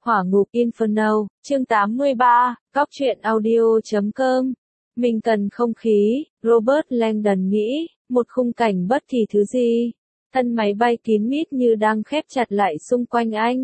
Hỏa ngục Inferno, chương 83, Cóc truyện audio.com. Mình cần không khí, Robert Langdon nghĩ, một khung cảnh bất kỳ thứ gì. Thân máy bay kín mít như đang khép chặt lại xung quanh anh.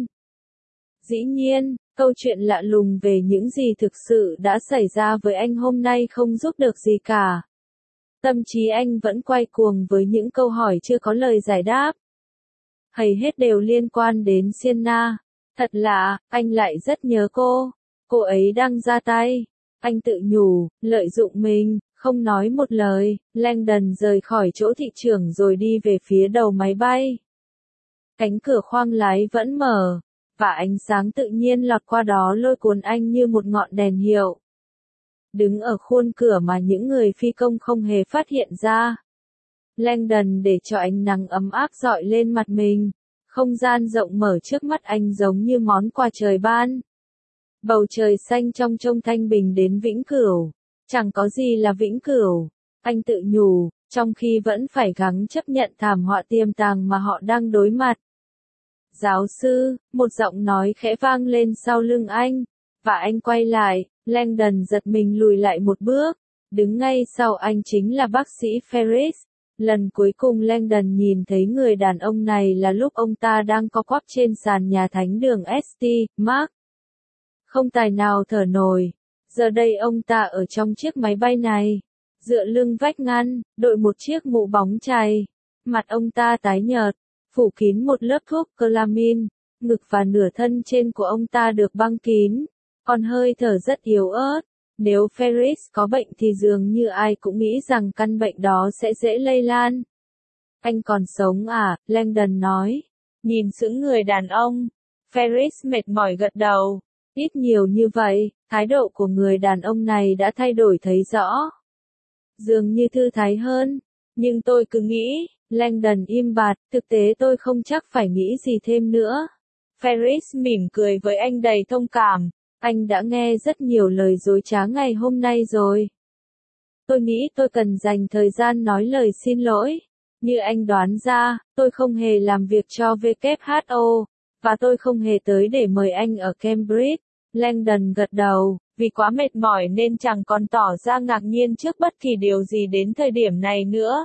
Dĩ nhiên, câu chuyện lạ lùng về những gì thực sự đã xảy ra với anh hôm nay không giúp được gì cả. Tâm trí anh vẫn quay cuồng với những câu hỏi chưa có lời giải đáp. Hầu hết đều liên quan đến Sienna. Thật lạ, anh lại rất nhớ cô. Cô ấy đang ra tay. Anh tự nhủ, lợi dụng mình, không nói một lời. Langdon rời khỏi chỗ thị trưởng rồi đi về phía đầu máy bay. Cánh cửa khoang lái vẫn mở, và ánh sáng tự nhiên lọt qua đó lôi cuốn anh như một ngọn đèn hiệu. Đứng ở khuôn cửa mà những người phi công không hề phát hiện ra. Langdon để cho ánh nắng ấm áp rọi lên mặt mình. Không gian rộng mở trước mắt anh giống như món quà trời ban. Bầu trời xanh trong trông thanh bình đến vĩnh cửu. Chẳng có gì là vĩnh cửu, anh tự nhủ, trong khi vẫn phải gắng chấp nhận thảm họa tiềm tàng mà họ đang đối mặt. Giáo sư, một giọng nói khẽ vang lên sau lưng anh, và anh quay lại. Langdon giật mình lùi lại một bước. Đứng ngay sau anh chính là bác sĩ Ferris. Lần cuối cùng Langdon nhìn thấy người đàn ông này là lúc ông ta đang co quắp trên sàn nhà thánh đường St. Mark. Không tài nào thở nổi. Giờ đây ông ta ở trong chiếc máy bay này. Dựa lưng vách ngăn, đội một chiếc mũ bóng chày. Mặt ông ta tái nhợt, phủ kín một lớp thuốc Clamine. Ngực và nửa thân trên của ông ta được băng kín. Còn hơi thở rất yếu ớt. Nếu Ferris có bệnh thì dường như ai cũng nghĩ rằng căn bệnh đó sẽ dễ lây lan. Anh còn sống à? Langdon nói. Nhìn sững người đàn ông. Ferris mệt mỏi gật đầu. Ít nhiều như vậy, thái độ của người đàn ông này đã thay đổi thấy rõ. Dường như thư thái hơn. Nhưng tôi cứ nghĩ, Langdon im bặt, thực tế tôi không chắc phải nghĩ gì thêm nữa. Ferris mỉm cười với anh đầy thông cảm. Anh đã nghe rất nhiều lời dối trá ngày hôm nay rồi. Tôi nghĩ tôi cần dành thời gian nói lời xin lỗi. Như anh đoán ra, tôi không hề làm việc cho WHO, và tôi không hề tới để mời anh ở Cambridge. Langdon gật đầu, vì quá mệt mỏi nên chẳng còn tỏ ra ngạc nhiên trước bất kỳ điều gì đến thời điểm này nữa.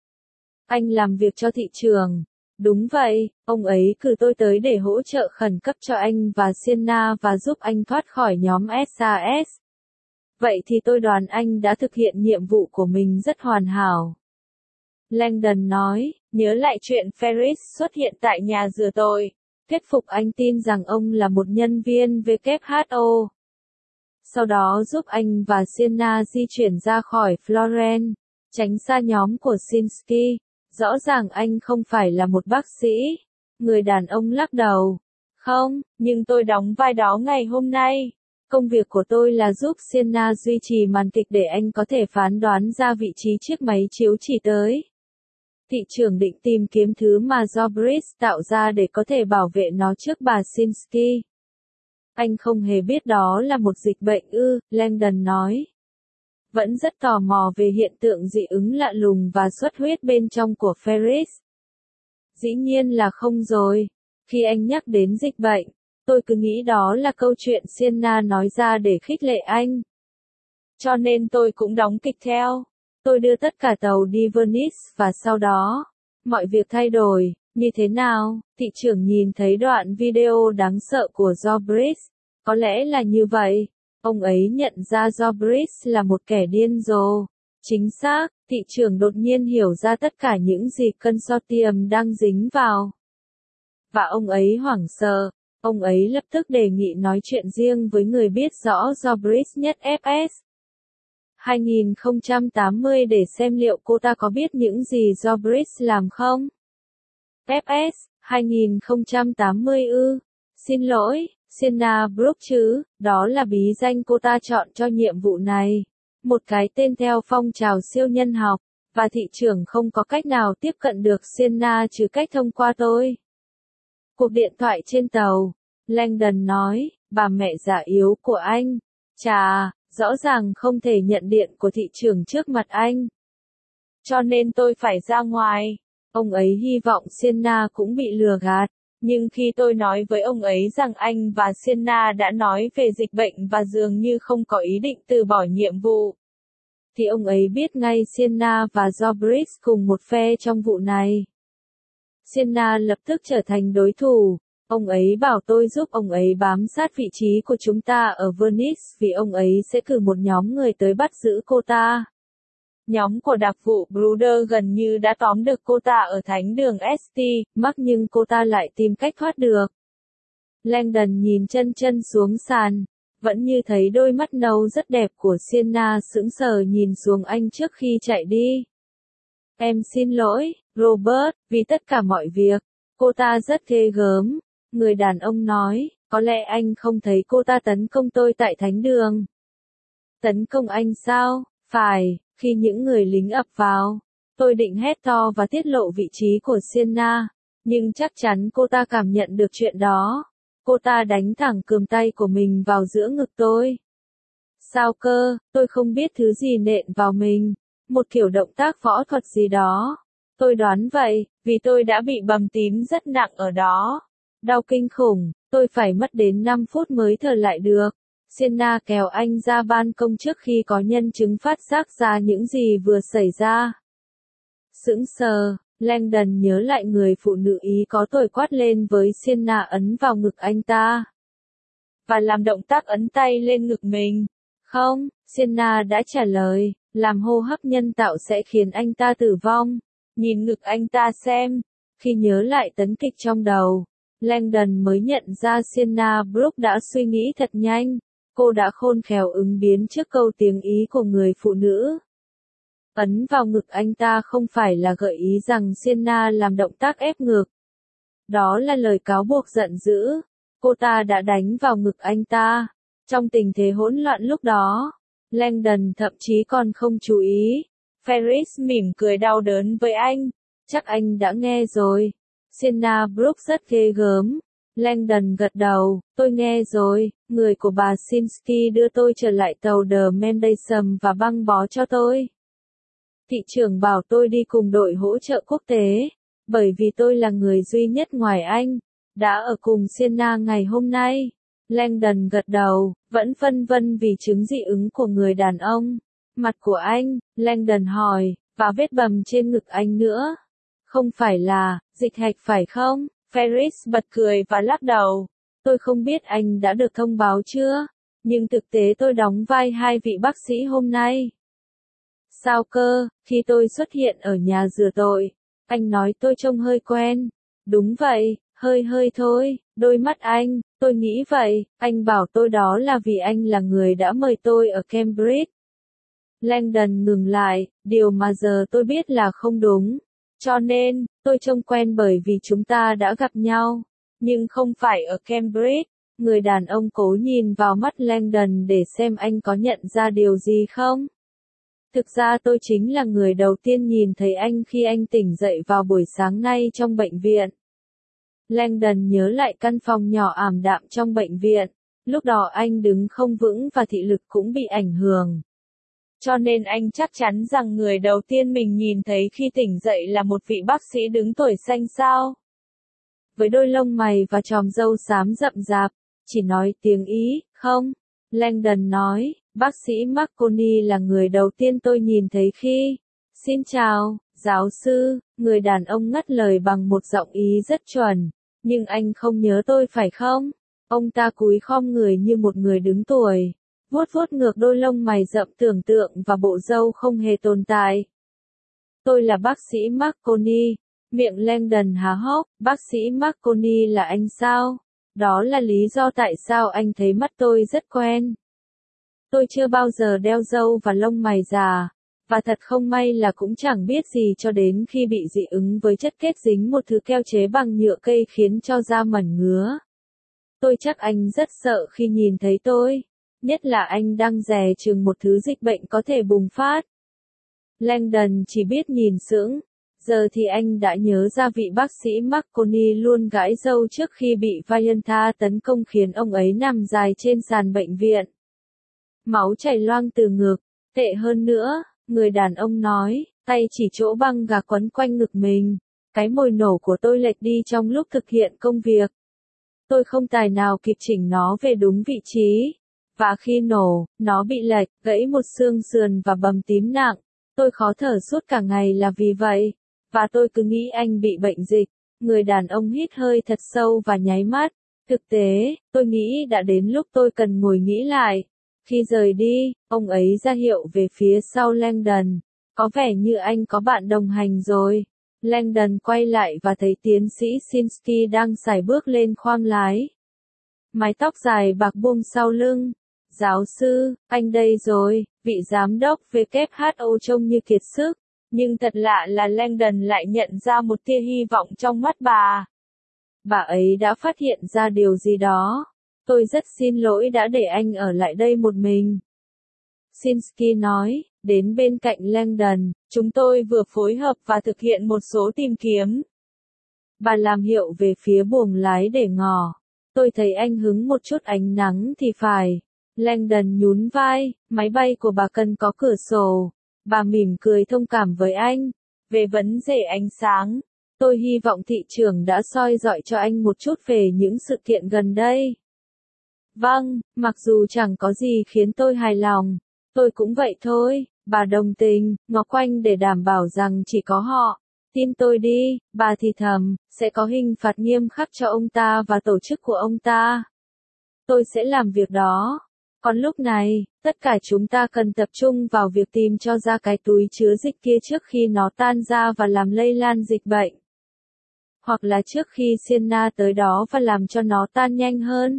Anh làm việc cho thị trường. Đúng vậy, ông ấy cử tôi tới để hỗ trợ khẩn cấp cho anh và Sienna và giúp anh thoát khỏi nhóm SAS. Vậy thì tôi đoán anh đã thực hiện nhiệm vụ của mình rất hoàn hảo. Langdon nói, nhớ lại chuyện Ferris xuất hiện tại nhà rửa tội. Thuyết phục anh tin rằng ông là một nhân viên WHO. Sau đó giúp anh và Sienna di chuyển ra khỏi Florence, tránh xa nhóm của Sinsky. Rõ ràng anh không phải là một bác sĩ. Người đàn ông lắc đầu. Không, nhưng tôi đóng vai đó ngày hôm nay. Công việc của tôi là giúp Sienna duy trì màn kịch để anh có thể phán đoán ra vị trí chiếc máy chiếu chỉ tới. Thị trưởng định tìm kiếm thứ mà Zobrist tạo ra để có thể bảo vệ nó trước bà Sinsky. Anh không hề biết đó là một dịch bệnh ư, Langdon nói. Vẫn rất tò mò về hiện tượng dị ứng lạ lùng và xuất huyết bên trong của Ferris. Dĩ nhiên là không rồi. Khi anh nhắc đến dịch bệnh, tôi cứ nghĩ đó là câu chuyện Sienna nói ra để khích lệ anh. Cho nên tôi cũng đóng kịch theo. Tôi đưa tất cả tàu đi Venice và sau đó, mọi việc thay đổi. Như thế nào? Thị trưởng nhìn thấy đoạn video đáng sợ của Zobrist. Có lẽ là như vậy. Ông ấy nhận ra Zobrist là một kẻ điên rồ. Chính xác, thị trưởng đột nhiên hiểu ra tất cả những gì consortium đang dính vào. Và ông ấy hoảng sợ. Ông ấy lập tức đề nghị nói chuyện riêng với người biết rõ Zobrist nhất FS. 2080 để xem liệu cô ta có biết những gì Zobrist làm không? FS, 2080 ư. Xin lỗi. Sienna Brooke chứ, đó là bí danh cô ta chọn cho nhiệm vụ này. Một cái tên theo phong trào siêu nhân học, và thị trưởng không có cách nào tiếp cận được Sienna trừ cách thông qua tôi. Cuộc điện thoại trên tàu, Langdon nói, bà mẹ già yếu của anh. Chà, rõ ràng không thể nhận điện của thị trưởng trước mặt anh. Cho nên tôi phải ra ngoài. Ông ấy hy vọng Sienna cũng bị lừa gạt. Nhưng khi tôi nói với ông ấy rằng anh và Sienna đã nói về dịch bệnh và dường như không có ý định từ bỏ nhiệm vụ, thì ông ấy biết ngay Sienna và Zobrist cùng một phe trong vụ này. Sienna lập tức trở thành đối thủ. Ông ấy bảo tôi giúp ông ấy bám sát vị trí của chúng ta ở Venice vì ông ấy sẽ cử một nhóm người tới bắt giữ cô ta. Nhóm của đặc vụ Bruder gần như đã tóm được cô ta ở thánh đường St. Mark nhưng cô ta lại tìm cách thoát được. Langdon nhìn chân chân xuống sàn, vẫn như thấy đôi mắt nâu rất đẹp của Sienna sững sờ nhìn xuống anh trước khi chạy đi. Em xin lỗi, Robert, vì tất cả mọi việc. Cô ta rất ghê gớm. Người đàn ông nói, có lẽ anh không thấy cô ta tấn công tôi tại thánh đường. Tấn công anh sao? Phải, khi những người lính ập vào, tôi định hét to và tiết lộ vị trí của Sienna, nhưng chắc chắn cô ta cảm nhận được chuyện đó. Cô ta đánh thẳng cườm tay của mình vào giữa ngực tôi. Sao cơ, tôi không biết thứ gì nện vào mình, một kiểu động tác võ thuật gì đó. Tôi đoán vậy, vì tôi đã bị bầm tím rất nặng ở đó. Đau kinh khủng, tôi phải mất đến 5 phút mới thở lại được. Sienna kéo anh ra ban công trước khi có nhân chứng phát giác ra những gì vừa xảy ra. Sững sờ, Langdon nhớ lại người phụ nữ Ý có tội quát lên với Sienna ấn vào ngực anh ta. Và làm động tác ấn tay lên ngực mình. Không, Sienna đã trả lời, làm hô hấp nhân tạo sẽ khiến anh ta tử vong. Nhìn ngực anh ta xem. Khi nhớ lại tấn kịch trong đầu, Langdon mới nhận ra Sienna Brooke đã suy nghĩ thật nhanh. Cô đã khôn khéo ứng biến trước câu tiếng Ý của người phụ nữ. Ấn vào ngực anh ta không phải là gợi ý rằng Sienna làm động tác ép ngực. Đó là lời cáo buộc giận dữ. Cô ta đã đánh vào ngực anh ta. Trong tình thế hỗn loạn lúc đó, Langdon thậm chí còn không chú ý. Ferris mỉm cười đau đớn với anh. Chắc anh đã nghe rồi. Sienna Brooke rất ghê gớm. Langdon gật đầu, tôi nghe rồi, người của bà Sinsky đưa tôi trở lại tàu The Mendelssohn và băng bó cho tôi. Thị trưởng bảo tôi đi cùng đội hỗ trợ quốc tế, bởi vì tôi là người duy nhất ngoài anh, đã ở cùng Sienna ngày hôm nay. Langdon gật đầu, vẫn phân vân vì chứng dị ứng của người đàn ông. Mặt của anh, Langdon hỏi, và vết bầm trên ngực anh nữa. Không phải là, dịch hạch phải không? Ferris bật cười và lắc đầu. Tôi không biết anh đã được thông báo chưa, nhưng thực tế tôi đóng vai hai vị bác sĩ hôm nay. Sao cơ, khi tôi xuất hiện ở nhà rửa tội, anh nói tôi trông hơi quen. Đúng vậy, hơi thôi, đôi mắt anh, tôi nghĩ vậy, anh bảo tôi đó là vì anh là người đã mời tôi ở Cambridge. Langdon ngừng lại, điều mà giờ tôi biết là không đúng. Cho nên, tôi trông quen bởi vì chúng ta đã gặp nhau, nhưng không phải ở Cambridge. Người đàn ông cố nhìn vào mắt Langdon để xem anh có nhận ra điều gì không. Thực ra tôi chính là người đầu tiên nhìn thấy anh khi anh tỉnh dậy vào buổi sáng nay trong bệnh viện. Langdon nhớ lại căn phòng nhỏ ảm đạm trong bệnh viện. Lúc đó anh đứng không vững và thị lực cũng bị ảnh hưởng. Cho nên anh chắc chắn rằng người đầu tiên mình nhìn thấy khi tỉnh dậy là một vị bác sĩ đứng tuổi xanh sao. Với đôi lông mày và chòm râu xám rậm rạp, chỉ nói tiếng Ý, không? Langdon nói, bác sĩ Marconi là người đầu tiên tôi nhìn thấy khi. Xin chào, giáo sư, người đàn ông ngắt lời bằng một giọng Ý rất chuẩn, nhưng anh không nhớ tôi phải không? Ông ta cúi khom người như một người đứng tuổi. Vuốt vuốt ngược đôi lông mày rậm tưởng tượng và bộ râu không hề tồn tại. Tôi là bác sĩ Marconi. Miệng Langdon há hốc, bác sĩ Marconi là anh sao? Đó là lý do tại sao anh thấy mắt tôi rất quen. Tôi chưa bao giờ đeo râu và lông mày già, và thật không may là cũng chẳng biết gì cho đến khi bị dị ứng với chất kết dính một thứ keo chế bằng nhựa cây khiến cho da mẩn ngứa. Tôi chắc anh rất sợ khi nhìn thấy tôi. Nhất là anh đang dè chừng một thứ dịch bệnh có thể bùng phát. Langdon chỉ biết nhìn sững. Giờ thì anh đã nhớ ra vị bác sĩ Marconi luôn gãi râu trước khi bị Vaianta tấn công khiến ông ấy nằm dài trên sàn bệnh viện. Máu chảy loang từ ngực. Tệ hơn nữa, người đàn ông nói, tay chỉ chỗ băng gạc quấn quanh ngực mình. Cái mồi nổ của tôi lệch đi trong lúc thực hiện công việc. Tôi không tài nào kịp chỉnh nó về đúng vị trí. Và khi nổ, nó bị lệch, gãy một xương sườn và bầm tím nặng. Tôi khó thở suốt cả ngày là vì vậy. Và tôi cứ nghĩ anh bị bệnh dịch. Người đàn ông hít hơi thật sâu và nháy mắt. Thực tế, tôi nghĩ đã đến lúc tôi cần ngồi nghĩ lại. Khi rời đi, ông ấy ra hiệu về phía sau Langdon. Có vẻ như anh có bạn đồng hành rồi. Langdon quay lại và thấy tiến sĩ Sinsky đang sải bước lên khoang lái. Mái tóc dài bạc buông sau lưng. Giáo sư, anh đây rồi, vị giám đốc WHO trông như kiệt sức. Nhưng thật lạ là Langdon lại nhận ra một tia hy vọng trong mắt bà. Bà ấy đã phát hiện ra điều gì đó. Tôi rất xin lỗi đã để anh ở lại đây một mình. Sinsky nói, đến bên cạnh Langdon, chúng tôi vừa phối hợp và thực hiện một số tìm kiếm. Bà làm hiệu về phía buồng lái để ngỏ. Tôi thấy anh hứng một chút ánh nắng thì phải. Langdon nhún vai, máy bay của bà cần có cửa sổ. Bà mỉm cười thông cảm với anh. Về vấn đề ánh sáng, tôi hy vọng thị trưởng đã soi dọi cho anh một chút về những sự kiện gần đây. Vâng, mặc dù chẳng có gì khiến tôi hài lòng. Tôi cũng vậy thôi, bà đồng tình, ngó quanh để đảm bảo rằng chỉ có họ. Tin tôi đi, bà thì thầm, sẽ có hình phạt nghiêm khắc cho ông ta và tổ chức của ông ta. Tôi sẽ làm việc đó. Còn lúc này, tất cả chúng ta cần tập trung vào việc tìm cho ra cái túi chứa dịch kia trước khi nó tan ra và làm lây lan dịch bệnh. Hoặc là trước khi Sienna tới đó và làm cho nó tan nhanh hơn.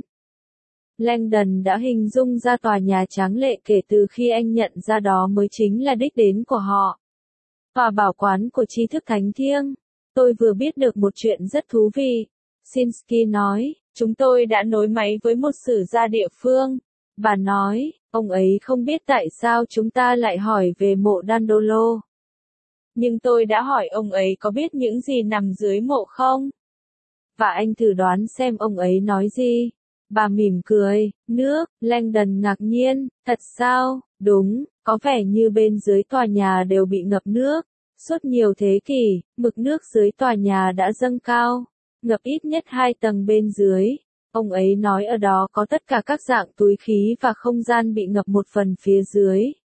Langdon đã hình dung ra tòa nhà tráng lệ kể từ khi anh nhận ra đó mới chính là đích đến của họ. Tòa bảo quán của tri thức thánh thiêng. Tôi vừa biết được một chuyện rất thú vị. Sinsky nói, chúng tôi đã nối máy với một sử gia địa phương. Bà nói, ông ấy không biết tại sao chúng ta lại hỏi về mộ Dandolo. Nhưng tôi đã hỏi ông ấy có biết những gì nằm dưới mộ không? Và anh thử đoán xem ông ấy nói gì. Bà mỉm cười, nước, Langdon ngạc nhiên, thật sao, đúng, có vẻ như bên dưới tòa nhà đều bị ngập nước. Suốt nhiều thế kỷ, mực nước dưới tòa nhà đã dâng cao, ngập ít nhất 2 tầng bên dưới. Ông ấy nói ở đó có tất cả các dạng túi khí và không gian bị ngập một phần phía dưới.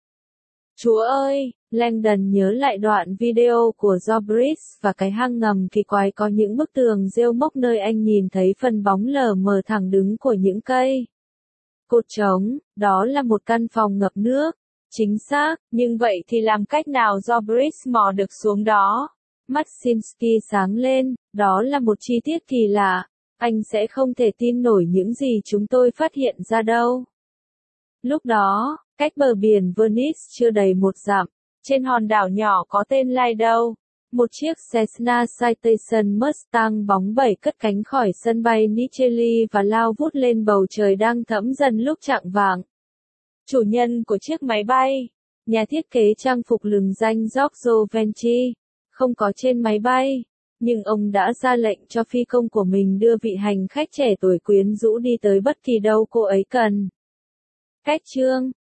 Chúa ơi, Langdon nhớ lại đoạn video của Jobris và cái hang ngầm kỳ quái có những bức tường rêu mốc nơi anh nhìn thấy phần bóng lờ mờ thẳng đứng của những cây cột trống, đó là một căn phòng ngập nước. Chính xác, nhưng vậy thì làm cách nào Jobris mò được xuống đó? Mắt Sinsky sáng lên, đó là một chi tiết kỳ lạ. Anh sẽ không thể tin nổi những gì chúng tôi phát hiện ra đâu. Lúc đó, cách bờ biển Venice chưa đầy 1 dặm, trên hòn đảo nhỏ có tên Lido, một chiếc Cessna Citation Mustang bóng bẩy cất cánh khỏi sân bay Nicelli và lao vút lên bầu trời đang thẫm dần lúc chạng vạng. Chủ nhân của chiếc máy bay, nhà thiết kế trang phục lừng danh Giorgio Venci, không có trên máy bay, nhưng ông đã ra lệnh cho phi công của mình đưa vị hành khách trẻ tuổi quyến rũ đi tới bất kỳ đâu cô ấy cần. Cách chương